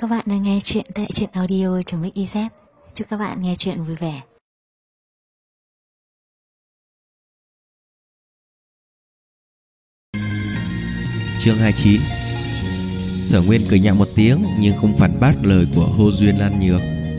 Các bạn đang nghe chuyện tại truyện audio.mix.iz. Chúc các bạn nghe chuyện vui vẻ. Chương 29. Sở Nguyên cười nhạo một tiếng nhưng không phản bác lời của Hồ Duyên Lan Nhược.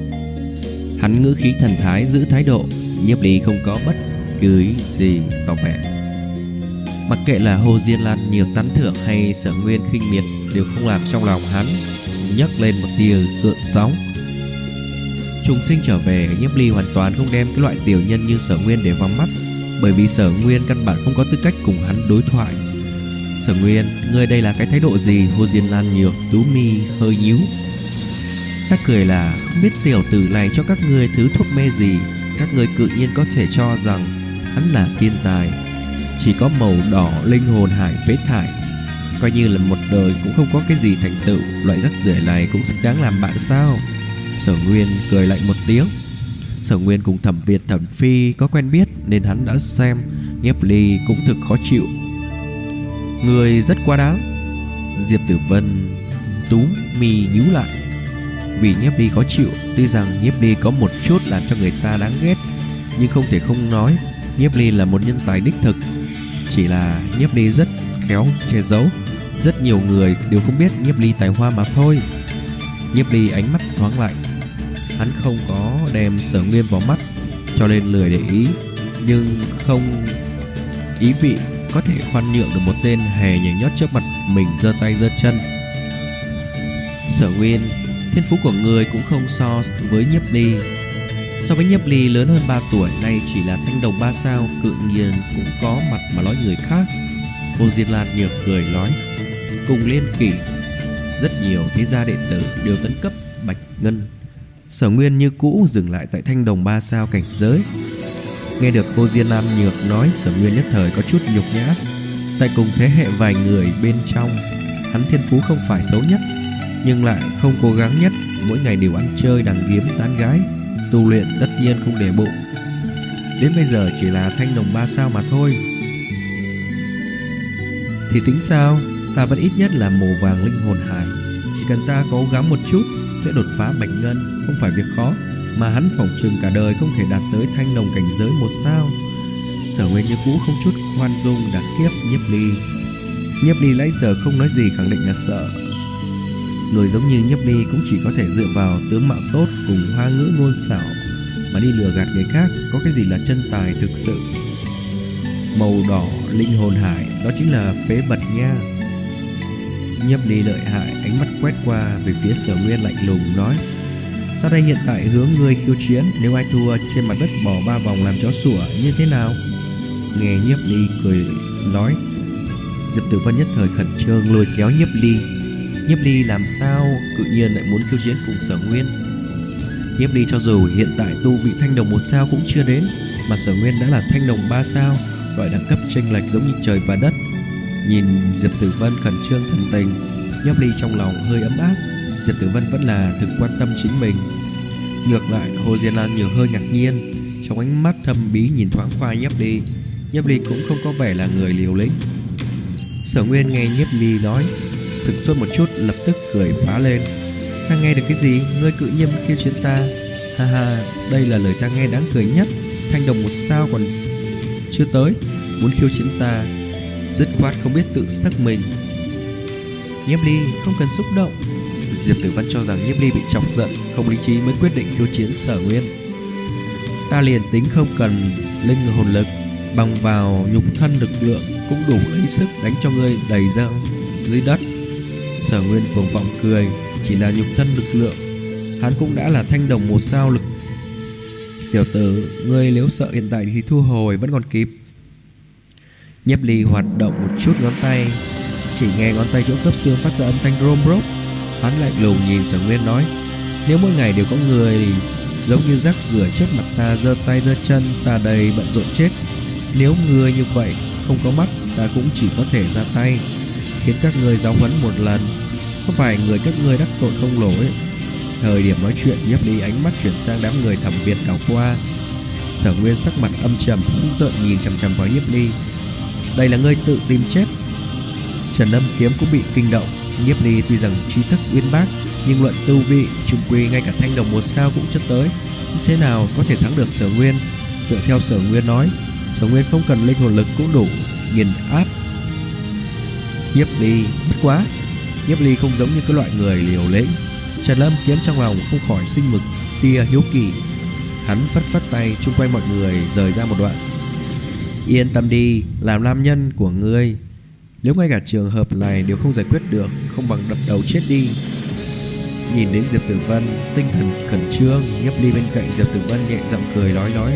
Hắn ngữ khí thần thái giữ thái độ, Nhiếp Ly không có bất cứ gì tỏ vẻ. Mặc kệ là Hồ Duyên Lan Nhược tán thưởng hay Sở Nguyên khinh miệt đều không làm trong lòng hắn nhấc lên một tia gợn sóng. Trùng sinh trở về, Nhiếp Ly hoàn toàn không đem cái loại tiểu nhân như Sở Nguyên để vào mắt, bởi vì Sở Nguyên căn bản không có tư cách cùng hắn đối thoại. Sở Nguyên, ngươi đây là cái thái độ gì? Hồ Diên Lan Nhược tú mi hơi nhíu. Ta cười là không biết tiểu tử này cho các ngươi thứ thuốc mê gì, các ngươi tự nhiên có thể cho rằng hắn là thiên tài, chỉ có màu đỏ linh hồn hải phế thải, coi như là một đời cũng không có cái gì thành tựu, loại rắc rưởi này cũng xứng đáng làm bạn sao? Sở Nguyên cười lạnh một tiếng. Sở Nguyên cùng Thẩm Việt Thẩm Phi có quen biết nên hắn đã xem. Nhiếp Ly cũng thực khó chịu. Người rất quá đáng. Diệp Tử Vân tú mi nhíu lại. Vì Nhiếp Ly khó chịu, tuy rằng Nhiếp Ly có một chút làm cho người ta đáng ghét, nhưng không thể không nói Nhiếp Ly là một nhân tài đích thực. Chỉ là Nhiếp Ly rất khéo che giấu, rất nhiều người đều không biết Nhiếp Ly tài hoa mà thôi. Nhiếp Ly ánh mắt thoáng lạnh. Hắn không có đem Sở Nguyên vào mắt, cho nên lười để ý, nhưng không ý vị có thể khoan nhượng được một tên hề nhảy nhót trước mặt mình giơ tay giơ chân. Sở Nguyên, thiên phú của người cũng không so với Nhiếp Ly. So với Nhiếp Ly lớn hơn 3 tuổi, nay chỉ là thanh đồng 3 sao, tự nhiên cũng có mặt mà nói người khác. Hồ Diên Lan Nhược cười nói, cùng liên kỷ, rất nhiều thế gia đệ tử đều tấn cấp bạch ngân. Sở Nguyên như cũ dừng lại tại thanh đồng 3 sao cảnh giới. Nghe được Hồ Diên Lan Nhược nói, Sở Nguyên nhất thời có chút nhục nhã. Tại cùng thế hệ vài người bên trong, hắn thiên phú không phải xấu nhất, nhưng lại không cố gắng nhất, mỗi ngày đều ăn chơi đằng điếm tán gái, tu luyện tất nhiên không để bụng. Đến bây giờ chỉ là thanh đồng 3 sao mà thôi. Thì tính sao? Ta vẫn ít nhất là màu vàng linh hồn hải, chỉ cần ta cố gắng một chút sẽ đột phá bạch ngân, không phải việc khó. Mà hắn phỏng chừng cả đời không thể đạt tới thanh đồng cảnh giới 1 sao. Sở Nguyên như cũ không chút khoan dung đã kiếp Nhiếp Ly. Nhiếp Ly nãy giờ không nói gì, khẳng định là sợ. Người giống như Nhiếp Ly cũng chỉ có thể dựa vào tướng mạo tốt cùng hoa ngữ ngôn xảo mà đi lừa gạt người khác, có cái gì là chân tài thực sự. Màu đỏ linh hồn hải, đó chính là phế vật nha. Nhiếp Ly lợi hại, ánh mắt quét qua về phía Sở Nguyên lạnh lùng nói, ta đây hiện tại hướng ngươi khiêu chiến, nếu ai thua trên mặt đất bỏ 3 vòng làm chó sủa như thế nào? Nghe Nhiếp Ly cười nói, Diệp Tử Vân nhất thời khẩn trương lôi kéo Nhiếp Ly. Nhiếp Ly làm sao tự nhiên lại muốn khiêu chiến cùng Sở Nguyên? Nhiếp Ly cho dù hiện tại tu vị thanh đồng 1 sao cũng chưa đến, mà Sở Nguyên đã là thanh đồng 3 sao, loại đẳng cấp chênh lệch giống như trời và đất. Nhìn Diệp Tử Vân khẩn trương thần tình, Nhiếp Ly trong lòng hơi ấm áp. Diệp Tử Vân vẫn là thực quan tâm chính mình. Ngược lại Hồ Diên Lan nhiều hơi ngạc nhiên, trong ánh mắt thâm bí nhìn thoáng qua Nhiếp Ly. Nhiếp Ly cũng không có vẻ là người liều lĩnh. Sở Nguyên nghe Nhiếp Ly nói, sửng sốt một chút, lập tức cười phá lên. Ta nghe được cái gì? Ngươi cự nhiên khiêu chiến ta? Ha ha, đây là lời ta nghe đáng cười nhất. Thanh đồng 1 sao còn chưa tới, muốn khiêu chiến ta, dứt khoát không biết tự sắc mình. Nhiếp Ly không cần xúc động. Diệp Tử Vân cho rằng Nhiếp Ly bị chọc giận, không lý trí mới quyết định khiêu chiến Sở Nguyên. Ta liền tính không cần linh hồn lực, bằng vào nhục thân lực lượng cũng đủ lấy sức đánh cho ngươi đầy ra dưới đất. Sở Nguyên cuồng vọng cười, chỉ là nhục thân lực lượng, hắn cũng đã là thanh đồng 1 sao lực. Tiểu tử, ngươi nếu sợ hiện tại thì thu hồi vẫn còn kịp. Nhiếp Ly hoạt động một chút ngón tay, chỉ nghe ngón tay chỗ khớp xương phát ra âm thanh rôm rốp. Hắn lạnh lùng nhìn Sở Nguyên nói, nếu mỗi ngày đều có người giống như rác rưởi trước mặt ta giơ tay giơ chân, ta đầy bận rộn chết. Nếu người như vậy không có mắt, ta cũng chỉ có thể ra tay khiến các ngươi giáo huấn một lần, không phải người các ngươi đắc tội không lỗi. Thời điểm nói chuyện, Nhiếp Ly ánh mắt chuyển sang đám người Thẩm Việt đảo qua. Sở Nguyên sắc mặt âm trầm hung tợn nhìn chằm chằm vào Nhiếp Ly. Đây là ngươi tự tìm chết. Trần Âm Kiếm cũng bị kinh động. Nhiếp Ly tuy rằng trí thức uyên bác, Nhưng luận tu vị, chung quy ngay cả thanh đồng 1 sao cũng chưa tới, thế nào có thể thắng được Sở Nguyên? Tựa theo Sở Nguyên nói, Sở Nguyên không cần linh hồn lực cũng đủ nghiền áp Nhiếp Ly. Bất quá, Nhiếp Ly không giống như cái loại người liều lĩnh. Trần Lâm Kiếm trong lòng không khỏi sinh một tia hiếu kỳ. Hắn phất phất tay, chung quanh mọi người rời ra một đoạn. Yên tâm đi, làm nam nhân của ngươi, nếu ngay cả trường hợp này đều không giải quyết được, không bằng đập đầu chết đi. Nhìn đến Diệp Tử Vân tinh thần khẩn trương, Nhiếp Ly bên cạnh Diệp Tử Vân nhẹ giọng cười nói: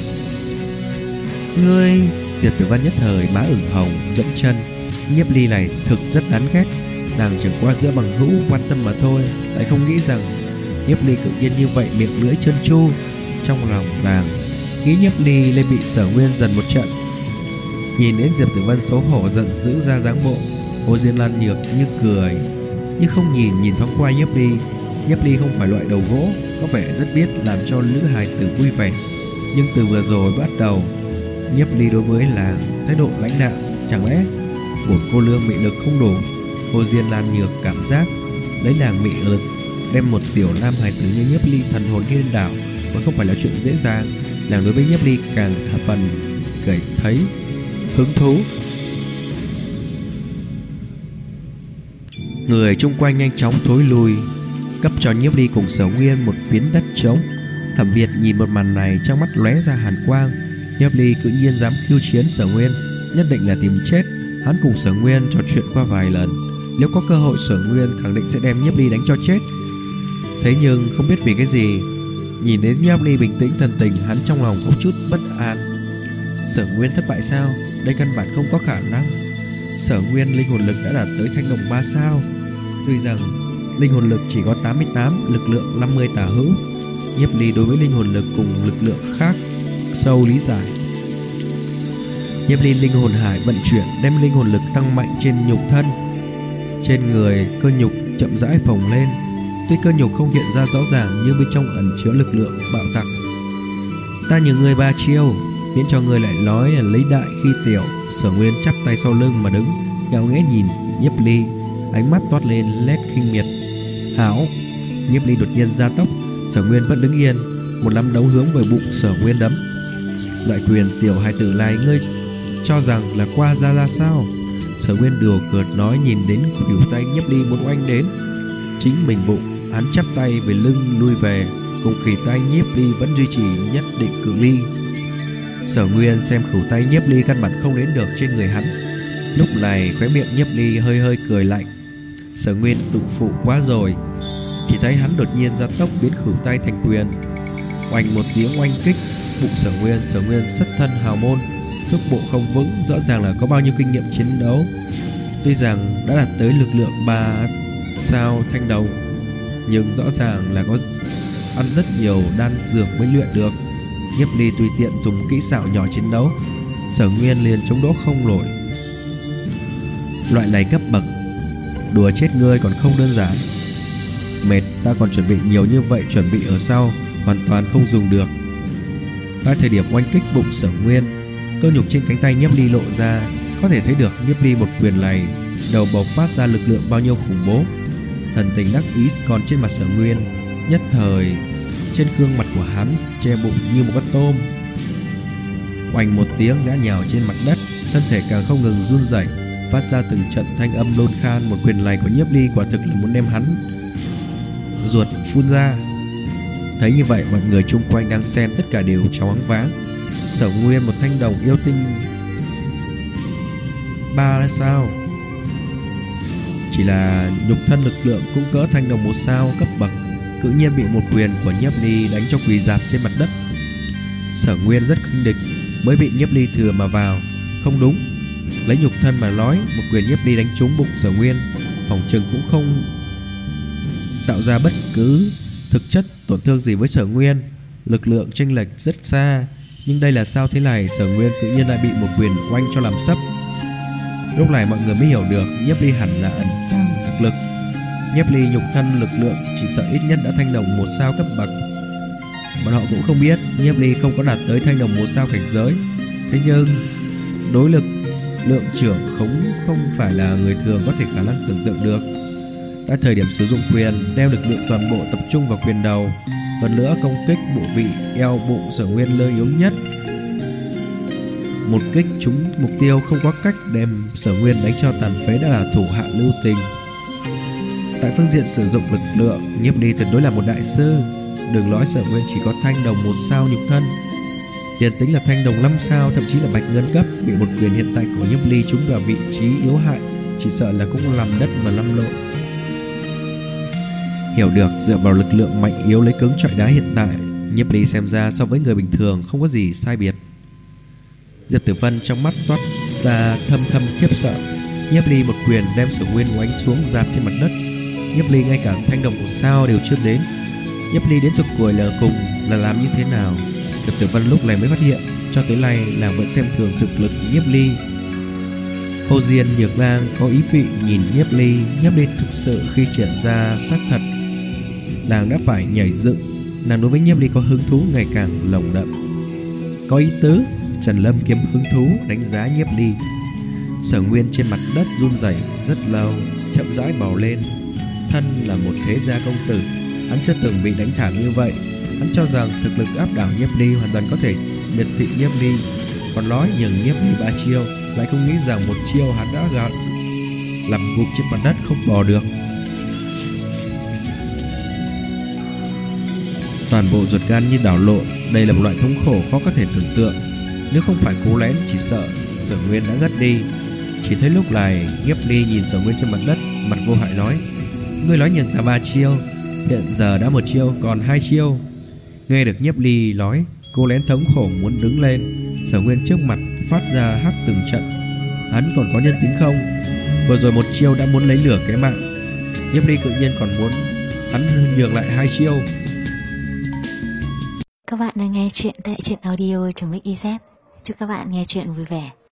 ngươi. Diệp Tử Vân nhất thời má ửng hồng dẫm chân. Nhiếp Ly này thực rất đáng ghét, nàng chẳng qua giữa bằng hữu quan tâm mà thôi, lại không nghĩ rằng Nhiếp Ly tự nhiên như vậy miệng lưỡi trơn tru. Trong lòng nàng nghĩ Nhiếp Ly lên bị Sở Nguyên dần một trận. Nhìn đến Diệp Tử Vân xấu hổ giận dữ ra dáng bộ, Hồ Diên Lan nhược như cười như không nhìn thoáng qua Nhiếp Ly. Nhiếp Ly không phải loại đầu gỗ, có vẻ rất biết làm cho nữ hài tử vui vẻ. Nhưng từ vừa rồi bắt đầu, Nhiếp Ly đối với làng thái độ lãnh đạm. Chẳng lẽ của cô lương mị lực không đủ? Hồ Diên Lan nhược cảm giác lấy làng mị lực đem một tiểu nam hài tử như Nhiếp Ly thần hồn điên đảo vẫn không phải là chuyện dễ dàng. Nàng đối với Nhiếp Ly càng phần cảm thấy hứng thú. Người chung quanh nhanh chóng thối lui, cấp cho Nhiếp Ly cùng Sở Nguyên một phiến đất trống. Thẩm Việt nhìn một màn này trong mắt lóe ra hàn quang. Nhiếp Ly tự nhiên dám khiêu chiến Sở Nguyên, nhất định là tìm chết. Hắn cùng Sở Nguyên trò chuyện qua vài lần, nếu có cơ hội Sở Nguyên khẳng định sẽ đem Nhiếp Ly đánh cho chết. Thế nhưng không biết vì cái gì, nhìn đến Nhiếp Ly bình tĩnh thần tình, hắn trong lòng có chút bất an. Sở Nguyên thất bại sao? Đây căn bản không có khả năng. Sở Nguyên linh hồn lực đã đạt tới thanh đồng 3 sao. Tuy rằng linh hồn lực chỉ có 88, lực lượng 50 tả hữu. Nhiếp Ly đối với linh hồn lực cùng lực lượng khác sâu lý giải. Nhiếp Ly linh hồn hải vận chuyển, đem linh hồn lực tăng mạnh trên nhục thân. Trên người cơ nhục chậm rãi phồng lên. Tuy cơ nhục không hiện ra rõ ràng, nhưng bên trong ẩn chứa lực lượng bạo tạc. Ta nhờ ngươi 3 chiêu, miễn cho ngươi lại nói là lấy đại khi tiểu. Sở Nguyên chắp tay sau lưng mà đứng, ngạo nghễ nhìn Nhiếp Ly, ánh mắt toát lên nét khinh miệt. Hảo! Nhiếp Ly đột nhiên gia tốc. Sở Nguyên vẫn đứng yên, một nắm đấm hướng về bụng Sở Nguyên đấm. Loại quyền tiểu hài tử này ngươi cho rằng là qua ra sao? Sở Nguyên đùa cợt nói, nhìn đến khuỷu tay Nhiếp Ly muốn oanh đến chính mình bụng, hắn chắp tay về lưng lui về, cùng khỉu tay Nhiếp Ly vẫn duy trì nhất định cự ly. Sở Nguyên xem khỉu tay Nhiếp Ly căn bản không đến được trên người hắn, lúc này khóe miệng Nhiếp Ly hơi cười lạnh. Sở Nguyên tự phụ quá rồi. Chỉ thấy hắn đột nhiên ra tốc biến khỉu tay thành quyền, oanh một tiếng oanh kích bụng Sở Nguyên. Sở Nguyên xuất thân hào môn, thúc bộ không vững, rõ ràng là có bao nhiêu kinh nghiệm chiến đấu. Tuy rằng đã đạt tới lực lượng 3 sao thanh đồng, nhưng rõ ràng là có ăn rất nhiều đan dược mới luyện được. Nhiếp Ly tùy tiện dùng kỹ xảo nhỏ chiến đấu, Sở Nguyên liền chống đỡ không nổi. Loại này cấp bậc đùa chết ngươi còn không đơn giản. Mệt, ta còn chuẩn bị nhiều như vậy, chuẩn bị ở sau hoàn toàn không dùng được. Tại thời điểm oanh kích bụng Sở Nguyên, cơ nhục trên cánh tay Nhiếp Ly lộ ra, có thể thấy được Nhiếp Ly một quyền này đầu bộc phát ra lực lượng bao nhiêu khủng bố. Thần tình đắc ý còn trên mặt Sở Nguyên, nhất thời trên gương mặt của hắn che bụng như một con tôm. Oanh một tiếng ngã nhào trên mặt đất, thân thể càng không ngừng run rẩy, phát ra từng trận thanh âm nôn khan. Một quyền này của Nhiếp Ly quả thực là muốn đem hắn ruột phun ra. Thấy như vậy, mọi người chung quanh đang xem tất cả đều choáng váng. Sở Nguyên một thanh đồng yêu tinh 3 sao, chỉ là nhục thân lực lượng cũng cỡ thanh đồng 1 sao cấp bậc, tự nhiên bị một quyền của Nhiếp Ly đánh cho quỳ rạp trên mặt đất. Sở Nguyên rất khinh địch, mới bị Nhiếp Ly thừa mà vào. Không đúng, lấy nhục thân mà nói, một quyền Nhiếp Ly đánh trúng bụng Sở Nguyên, phòng trừng cũng không tạo ra bất cứ thực chất tổn thương gì với Sở Nguyên. Lực lượng chênh lệch rất xa, nhưng đây là sao thế này? Sở Nguyên tự nhiên lại bị một quyền oanh cho làm sấp. Lúc này mọi người mới hiểu được Nhiếp Ly hẳn là ẩn tàng thực lực. Nhiếp Ly nhục thân lực lượng chỉ sợ ít nhất đã thanh đồng 1 sao cấp bậc. Bọn họ cũng không biết Nhiếp Ly không có đạt tới thanh đồng 1 sao cảnh giới. Thế nhưng đối lực lượng trưởng không phải là người thường có thể khả năng tưởng tượng được. Tại thời điểm sử dụng quyền, đem lực lượng toàn bộ tập trung vào quyền đầu. Hơn nữa công kích bộ vị eo bụng Sở Nguyên lơ yếu nhất. Một kích trúng mục tiêu không có cách đem Sở Nguyên đánh cho tàn phế đã là thủ hạ lưu tình. Tại phương diện sử dụng lực lượng, Nhiếp Ly tuyệt đối là một đại sư. Đừng nói Sở Nguyên chỉ có thanh đồng 1 sao nhục thân, liền tính là thanh đồng 5 sao, thậm chí là bạch ngân cấp, bị một quyền hiện tại của Nhiếp Ly trúng vào vị trí yếu hại, chỉ sợ là cũng làm đất mà lăn lộn. Hiểu được dựa vào lực lượng mạnh yếu lấy cứng chọi đá hiện tại, Nhiếp Ly xem ra so với người bình thường không có gì sai biệt. Diệp Tử Vân trong mắt toát ra thâm thâm khiếp sợ. Nhiếp Ly một quyền đem Sở Nguyên oánh xuống dạp trên mặt đất. Nhiếp Ly ngay cả thanh đồng 1 sao đều chưa đến. Nhiếp Ly đến tục cuối là cùng là làm như thế nào? Diệp Tử Vân lúc này mới phát hiện, cho tới nay nàng vẫn xem thường thực lực Nhiếp Ly. Hồ Diên Nhược Lang có ý vị nhìn Nhiếp Ly thực sự khi chuyển ra xác thật, nàng đã phải nhảy dựng. Nàng đối với Nhiếp Ly có hứng thú ngày càng lồng đậm. Có ý tứ. Trần Lâm kiếm hứng thú đánh giá Nhiếp Ly. Sở Nguyên trên mặt đất run rẩy rất lâu, chậm rãi bò lên. Thân là một thế gia công tử, hắn chưa từng bị đánh thảm như vậy. Hắn cho rằng thực lực áp đảo Nhiếp Ly hoàn toàn có thể miệt thị Nhiếp Ly, còn nói nhường Nhiếp Ly 3 chiêu, lại không nghĩ rằng 1 chiêu hắn đã gạt làm gục trên mặt đất không bò được. Toàn bộ ruột gan như đảo lộn, đây là một loại thống khổ khó có thể tưởng tượng. Nếu không phải cố lén, chỉ sợ Sở Nguyên đã ngất đi. Chỉ thấy lúc này Nhiếp Ly nhìn Sở Nguyên trên mặt đất, mặt vô hại nói: "Ngươi nói nhường ta 3 chiêu, hiện giờ đã 1 chiêu, còn 2 chiêu." Nghe được Nhiếp Ly nói, cô lén thống khổ muốn đứng lên. Sở Nguyên trước mặt phát ra hắc từng trận. Hắn còn có nhân tính không? Vừa rồi 1 chiêu đã muốn lấy lửa cái mạng, Nhiếp Ly tự nhiên còn muốn hắn nhường lại 2 chiêu. Các bạn đang nghe chuyện tại truyện audio.mix.iz. Chúc các bạn nghe chuyện vui vẻ.